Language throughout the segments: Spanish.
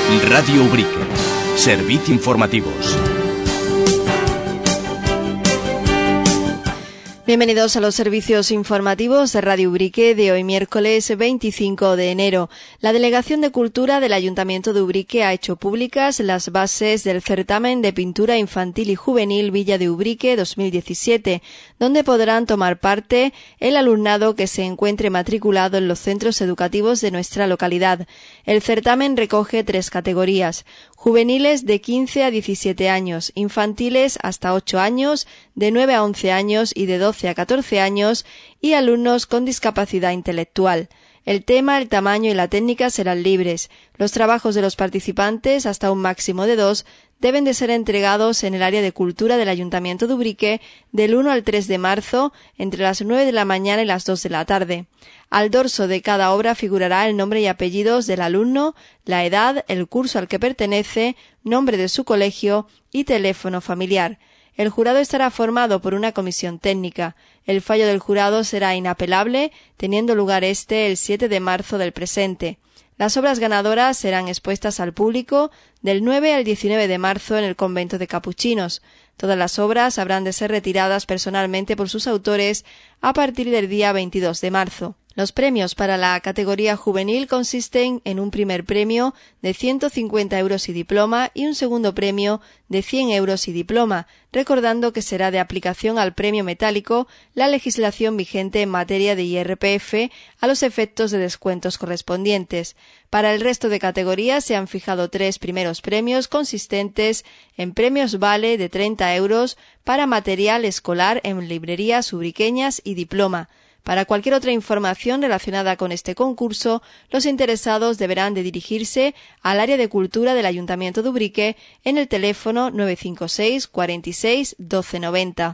Radio Ubrique. Servicios informativos. Bienvenidos a los servicios informativos de Radio Ubrique de hoy miércoles 25 de enero. La Delegación de Cultura del Ayuntamiento de Ubrique ha hecho públicas las bases del certamen de pintura infantil y juvenil Villa de Ubrique 2017, donde podrán tomar parte el alumnado que se encuentre matriculado en los centros educativos de nuestra localidad. El certamen recoge 3 categorías: juveniles de 15 a 17 años, infantiles hasta 8 años, de 9 a 11 años y de 12 a 14 años, y alumnos con discapacidad intelectual. El tema, el tamaño y la técnica serán libres. Los trabajos de los participantes, hasta un máximo de 2, deben de ser entregados en el área de cultura del Ayuntamiento de Ubrique del 1 al 3 de marzo, entre las 9 de la mañana y las 2 de la tarde. Al dorso de cada obra figurará el nombre y apellidos del alumno, la edad, el curso al que pertenece, nombre de su colegio y teléfono familiar. El jurado estará formado por una comisión técnica. El fallo del jurado será inapelable, teniendo lugar el 7 de marzo del presente. Las obras ganadoras serán expuestas al público del 9 al 19 de marzo en el convento de Capuchinos. Todas las obras habrán de ser retiradas personalmente por sus autores a partir del día 22 de marzo. Los premios para la categoría juvenil consisten en un primer premio de 150 euros y diploma y un segundo premio de 100 euros y diploma, recordando que será de aplicación al premio metálico la legislación vigente en materia de IRPF a los efectos de descuentos correspondientes. Para el resto de categorías se han fijado 3 primeros premios consistentes en premios vale de 30 euros para material escolar en librerías ubriqueñas y diploma. Para cualquier otra información relacionada con este concurso, los interesados deberán de dirigirse al área de cultura del Ayuntamiento de Ubrique en el teléfono 956 46 12 90.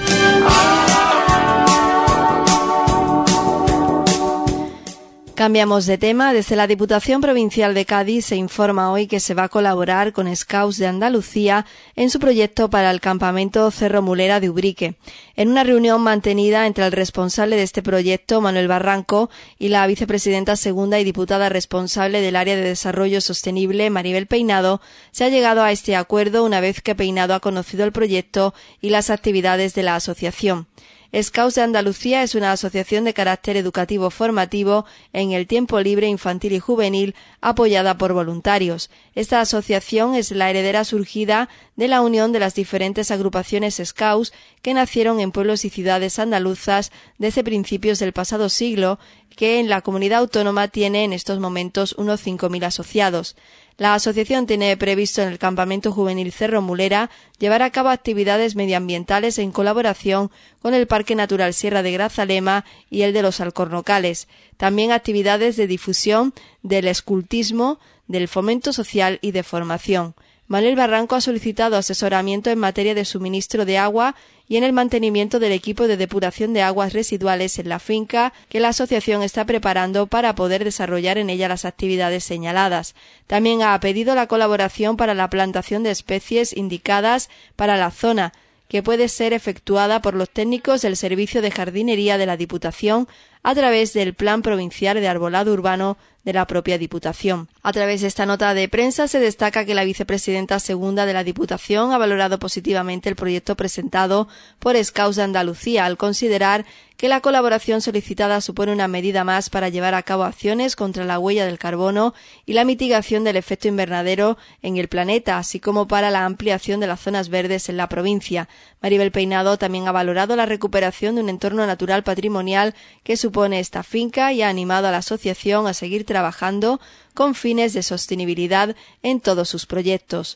Cambiamos de tema. Desde la Diputación Provincial de Cádiz se informa hoy que se va a colaborar con Scouts de Andalucía en su proyecto para el campamento Cerro Mulera de Ubrique. En una reunión mantenida entre el responsable de este proyecto, Manuel Barranco, y la vicepresidenta segunda y diputada responsable del área de desarrollo sostenible, Maribel Peinado, se ha llegado a este acuerdo una vez que Peinado ha conocido el proyecto y las actividades de la asociación. Scouts de Andalucía es una asociación de carácter educativo formativo en el tiempo libre infantil y juvenil apoyada por voluntarios. Esta asociación es la heredera surgida de la unión de las diferentes agrupaciones Scouts que nacieron en pueblos y ciudades andaluzas desde principios del pasado siglo, que en la comunidad autónoma tiene en estos momentos unos 5.000 asociados. La asociación tiene previsto en el campamento juvenil Cerro Mulera llevar a cabo actividades medioambientales en colaboración con el Parque Natural Sierra de Grazalema y el de los Alcornocales. También actividades de difusión del escultismo, del fomento social y de formación. Manuel Barranco ha solicitado asesoramiento en materia de suministro de agua y en el mantenimiento del equipo de depuración de aguas residuales en la finca que la asociación está preparando para poder desarrollar en ella las actividades señaladas. También ha pedido la colaboración para la plantación de especies indicadas para la zona, que puede ser efectuada por los técnicos del Servicio de Jardinería de la Diputación a través del Plan Provincial de Arbolado Urbano de la propia Diputación. A través de esta nota de prensa se destaca que la vicepresidenta segunda de la Diputación ha valorado positivamente el proyecto presentado por Scouts de Andalucía al considerar que la colaboración solicitada supone una medida más para llevar a cabo acciones contra la huella del carbono y la mitigación del efecto invernadero en el planeta, así como para la ampliación de las zonas verdes en la provincia. Maribel Peinado también ha valorado la recuperación de un entorno natural patrimonial que supone esta finca y ha animado a la asociación a seguir trabajando con fines de sostenibilidad en todos sus proyectos.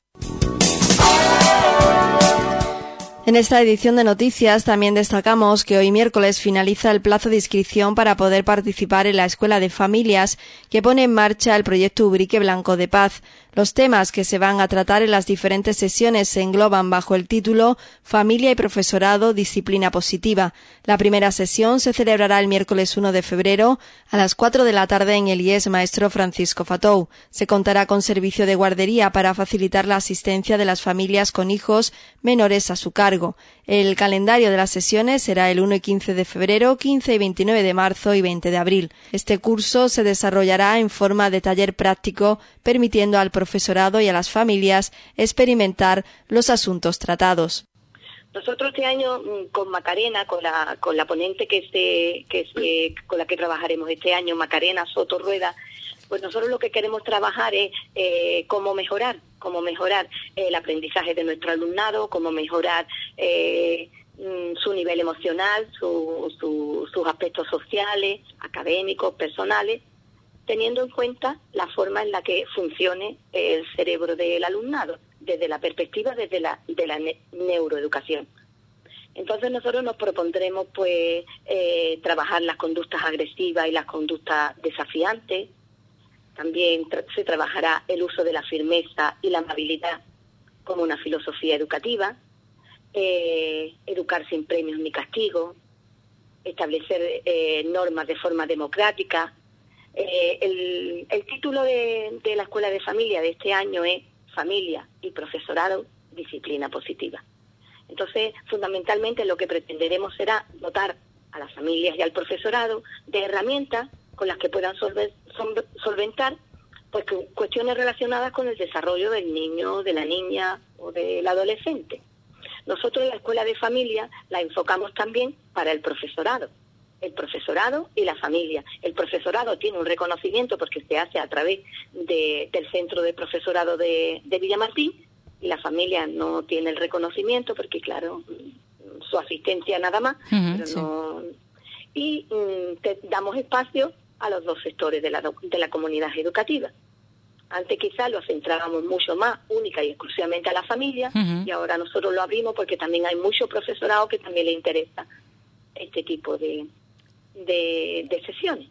En esta edición de noticias también destacamos que hoy miércoles finaliza el plazo de inscripción para poder participar en la Escuela de Familias que pone en marcha el proyecto Ubrique Blanco de Paz. Los temas que se van a tratar en las diferentes sesiones se engloban bajo el título Familia y Profesorado, Disciplina Positiva. La primera sesión se celebrará el miércoles 1 de febrero a las 4 de la tarde en el IES Maestro Francisco Fatou. Se contará con servicio de guardería para facilitar la asistencia de las familias con hijos menores a su cargo. cargo. El calendario de las sesiones será el 1 y 15 de febrero, 15 y 29 de marzo y 20 de abril. Este curso se desarrollará en forma de taller práctico, permitiendo al profesorado y a las familias experimentar los asuntos tratados. Nosotros este año con Macarena, con la ponente con la que trabajaremos este año, Macarena Soto Rueda, pues nosotros lo que queremos trabajar es cómo mejorar el aprendizaje de nuestro alumnado, cómo mejorar su nivel emocional, sus aspectos sociales, académicos, personales, teniendo en cuenta la forma en la que funcione el cerebro del alumnado, desde la perspectiva de la neuroeducación. Entonces nosotros nos propondremos pues trabajar las conductas agresivas y las conductas desafiantes. También se trabajará el uso de la firmeza y la amabilidad como una filosofía educativa, educar sin premios ni castigos, establecer normas de forma democrática. El título de la Escuela de Familia de este año es Familia y Profesorado, Disciplina Positiva. Entonces, fundamentalmente lo que pretenderemos será dotar a las familias y al profesorado de herramientas con las que puedan solventar pues cuestiones relacionadas con el desarrollo del niño, de la niña o del adolescente. Nosotros en la Escuela de Familia la enfocamos también para el profesorado y la familia. El profesorado tiene un reconocimiento porque se hace a través del Centro de Profesorado de Villamartín, y la familia no tiene el reconocimiento porque, claro, su asistencia nada más, pero sí. no. Y damos espacio a los dos sectores de la comunidad educativa. Antes quizás lo centrábamos mucho más única y exclusivamente a la familia, y ahora nosotros lo abrimos porque también hay mucho profesorado que también le interesa este tipo de sesiones.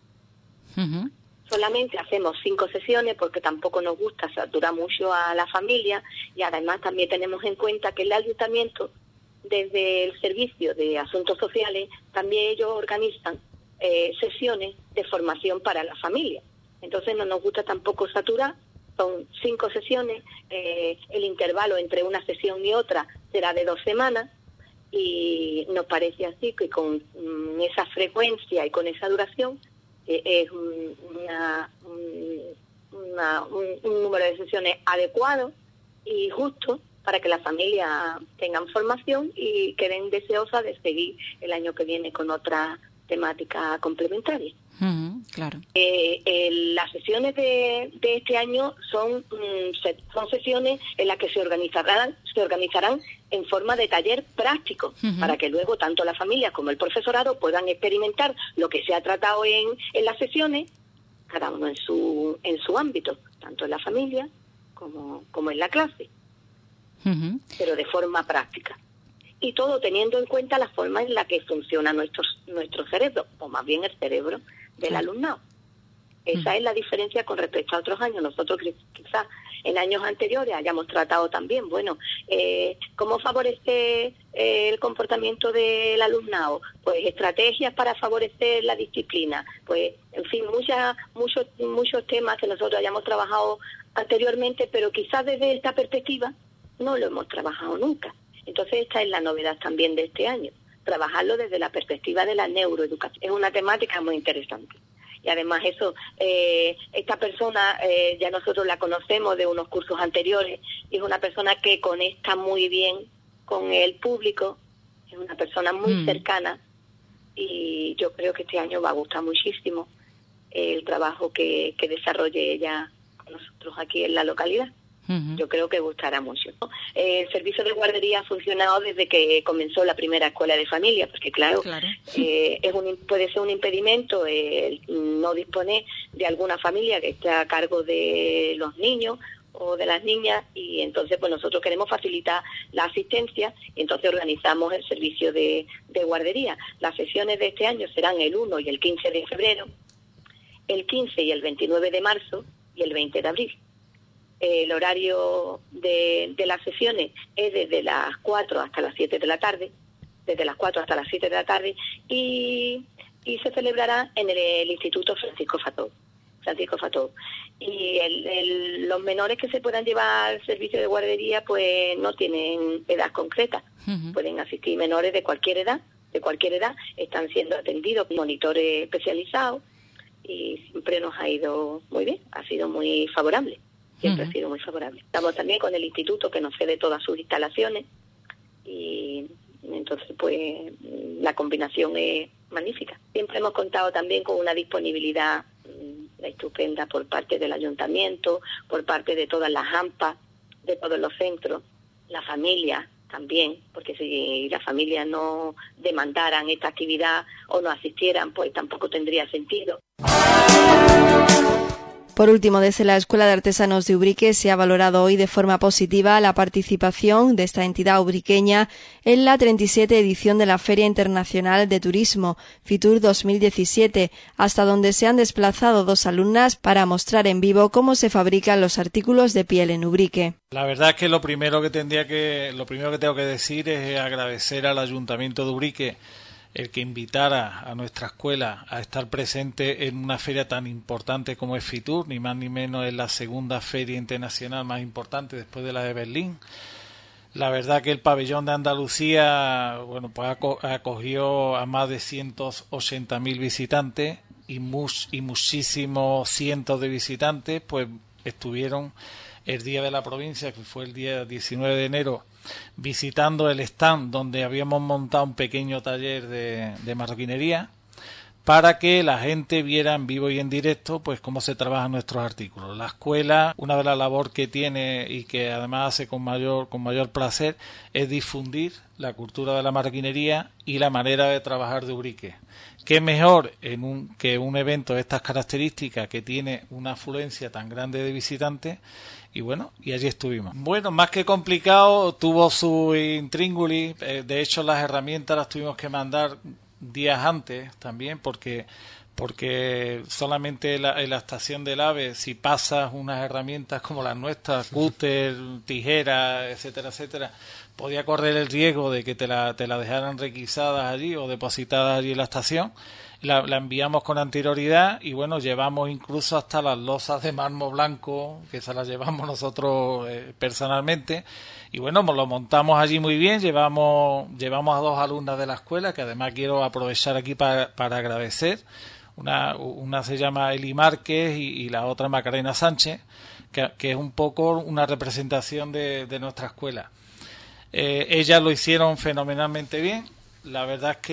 Solamente hacemos 5 sesiones porque tampoco nos gusta saturar mucho a la familia, y además también tenemos en cuenta que el ayuntamiento, desde el Servicio de Asuntos Sociales, también ellos organizan sesiones de formación para la familia. Entonces no nos gusta tampoco saturar, son 5 sesiones, el intervalo entre una sesión y otra será de 2 semanas, y nos parece así que con esa frecuencia y con esa duración es un número de sesiones adecuado y justo para que las familias tengan formación y queden deseosas de seguir el año que viene con otra temática complementaria. Claro. Las sesiones de este año son sesiones en las que se organizarán en forma de taller práctico, para que luego tanto las familias como el profesorado puedan experimentar lo que se ha tratado en las sesiones, cada uno en su ámbito, tanto en la familia como en la clase, pero de forma práctica. Y todo teniendo en cuenta la forma en la que funciona nuestro cerebro, o más bien el cerebro del alumnado. Esa es la diferencia con respecto a otros años. Nosotros quizás en años anteriores hayamos tratado también, cómo favorecer el comportamiento del alumnado, pues estrategias para favorecer la disciplina, pues en fin, muchos temas que nosotros hayamos trabajado anteriormente, pero quizás desde esta perspectiva no lo hemos trabajado nunca. Entonces esta es la novedad también de este año, trabajarlo desde la perspectiva de la neuroeducación. Es una temática muy interesante. Y además esta persona ya nosotros la conocemos de unos cursos anteriores, y es una persona que conecta muy bien con el público, es una persona muy cercana, y yo creo que este año va a gustar muchísimo el trabajo que desarrolle ella con nosotros aquí en la localidad. Yo creo que gustará mucho. El servicio de guardería ha funcionado desde que comenzó la primera escuela de familia, porque claro. Puede ser un impedimento no disponer de alguna familia que esté a cargo de los niños o de las niñas, y entonces pues nosotros queremos facilitar la asistencia, y entonces organizamos el servicio de guardería. Las sesiones de este año serán el 1 y el 15 de febrero, el 15 y el 29 de marzo y el 20 de abril. El horario de las sesiones es desde las 4 hasta las 7 de la tarde, y se celebrará en el Instituto Francisco Fató. Francisco Fató. Y los menores que se puedan llevar al servicio de guardería pues no tienen edad concreta. Pueden asistir menores de cualquier edad, están siendo atendidos por monitores especializados y siempre nos ha ido muy bien, ha sido muy favorable, siempre ha sido muy favorable. Estamos también con el instituto que nos cede todas sus instalaciones y entonces pues la combinación es magnífica. Siempre hemos contado también con una disponibilidad estupenda por parte del ayuntamiento, por parte de todas las AMPA, de todos los centros, la familia también, porque si las familias no demandaran esta actividad o no asistieran, pues tampoco tendría sentido. Por último, desde la Escuela de Artesanos de Ubrique se ha valorado hoy de forma positiva la participación de esta entidad ubriqueña en la 37 edición de la Feria Internacional de Turismo, FITUR 2017, hasta donde se han desplazado 2 alumnas para mostrar en vivo cómo se fabrican los artículos de piel en Ubrique. La verdad es que lo primero que tengo que decir es agradecer al Ayuntamiento de Ubrique el que invitara a nuestra escuela a estar presente en una feria tan importante como es FITUR, ni más ni menos es la segunda feria internacional más importante después de la de Berlín. La verdad que el pabellón de Andalucía, pues acogió a más de 180.000 visitantes y muchísimos cientos de visitantes, pues estuvieron el día de la provincia, que fue el día 19 de enero, visitando el stand donde habíamos montado un pequeño taller de marroquinería para que la gente viera en vivo y en directo pues cómo se trabajan nuestros artículos. La escuela, una de las labores que tiene y que además hace con mayor placer, es difundir la cultura de la marroquinería y la manera de trabajar de Ubrique. ¿Qué mejor que un evento de estas características que tiene una afluencia tan grande de visitantes? Y allí estuvimos. Bueno, más que complicado, tuvo su intríngulis. De hecho, las herramientas las tuvimos que mandar días antes también, porque solamente en la estación del AVE, si pasas unas herramientas como las nuestras, cúter, tijeras, etcétera, podía correr el riesgo de que te la dejaran requisadas allí o depositadas allí en la estación. La enviamos con anterioridad y llevamos incluso hasta las losas de mármol blanco, que se las llevamos nosotros personalmente. Y lo montamos allí muy bien. Llevamos a 2 alumnas de la escuela, que además quiero aprovechar aquí para agradecer. Una se llama Eli Márquez y la otra Macarena Sánchez, que es un poco una representación de nuestra escuela. Ellas lo hicieron fenomenalmente bien. La verdad es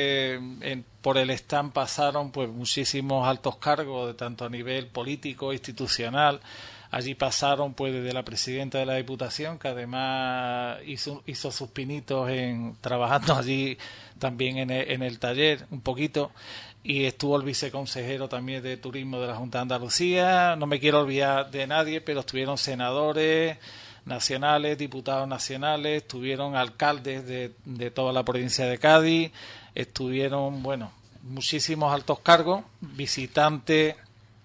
que por el stand pasaron pues muchísimos altos cargos, tanto a nivel político, institucional. Allí pasaron pues desde la presidenta de la Diputación, que además hizo sus pinitos trabajando allí también en el taller un poquito, y estuvo el viceconsejero también de Turismo de la Junta de Andalucía. No me quiero olvidar de nadie, pero estuvieron senadores nacionales, diputados nacionales, estuvieron alcaldes de toda la provincia de Cádiz, estuvieron, muchísimos altos cargos, visitantes,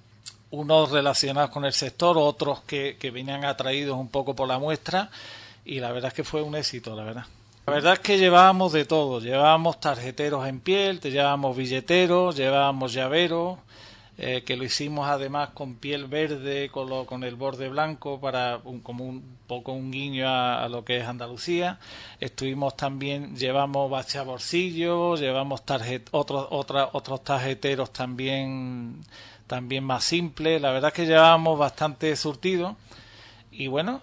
unos relacionados con el sector, otros que venían atraídos un poco por la muestra, y la verdad es que fue un éxito, la verdad. La verdad es que llevábamos de todo, llevábamos tarjeteros en piel, llevábamos billeteros, llevábamos llaveros, que lo hicimos además con piel verde, con el borde blanco, como un poco un guiño a lo que es Andalucía. Llevamos bachabolsillos, llevamos otros tarjeteros también más simples. La verdad es que llevábamos bastante surtido. Y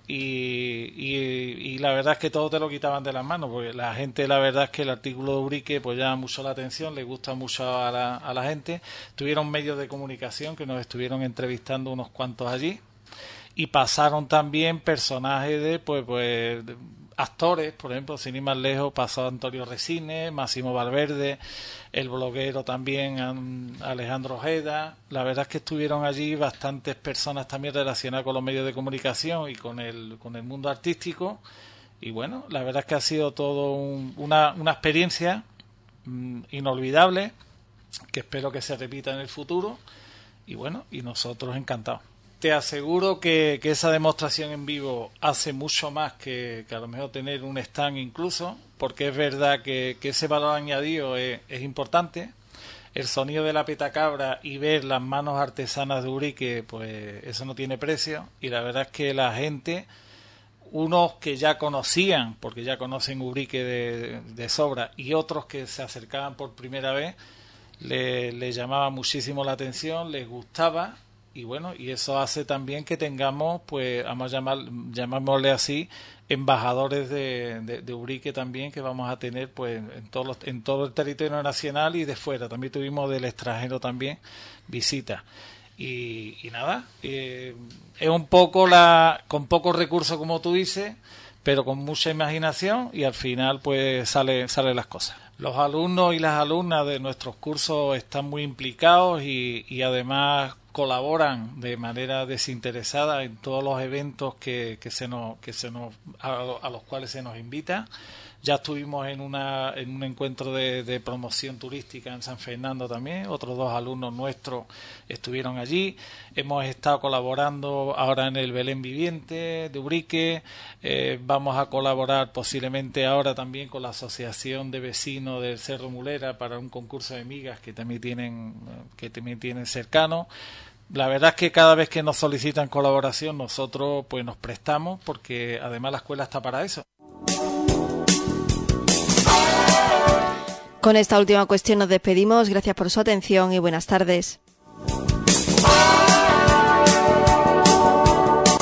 la verdad es que todo te lo quitaban de las manos, porque la gente, la verdad es que el artículo de Ubrique pues llama mucho la atención, le gusta mucho a la gente. Tuvieron medios de comunicación que nos estuvieron entrevistando unos cuantos allí, y pasaron también personajes de actores, por ejemplo, sin ir más lejos, pasó Antonio Resines, Máximo Valverde, el bloguero también Alejandro Ojeda. La verdad es que estuvieron allí bastantes personas también relacionadas con los medios de comunicación y con el mundo artístico. Y la verdad es que ha sido todo una experiencia inolvidable, que espero que se repita en el futuro. Y nosotros encantados. Te aseguro que esa demostración en vivo hace mucho más que a lo mejor tener un stand incluso, porque es verdad que ese valor añadido es importante. el sonido de la petacabra y ver las manos artesanas de Ubrique, pues eso no tiene precio. Y la verdad es que la gente, unos que ya conocían, porque ya conocen Ubrique de sobra, y otros que se acercaban por primera vez, les llamaba muchísimo la atención, les gustaba. Y bueno, y eso hace también que tengamos, pues, llamémosle así, embajadores de Ubrique también, que vamos a tener pues en todo el territorio nacional y de fuera. También tuvimos del extranjero también visitas. Y nada, es un poco con pocos recursos, como tú dices, pero con mucha imaginación, y al final pues salen las cosas. Los alumnos y las alumnas de nuestros cursos están muy implicados y además colaboran de manera desinteresada en todos los eventos a los cuales se nos invita. Ya estuvimos en un encuentro de promoción turística en San Fernando también. Otros 2 alumnos nuestros estuvieron allí. Hemos estado colaborando ahora en el Belén Viviente de Ubrique. Vamos a colaborar posiblemente ahora también con la Asociación de Vecinos del Cerro Mulera para un concurso de migas que también tienen cercano. La verdad es que cada vez que nos solicitan colaboración nosotros pues nos prestamos, porque además la escuela está para eso. Con esta última cuestión nos despedimos. Gracias por su atención y buenas tardes.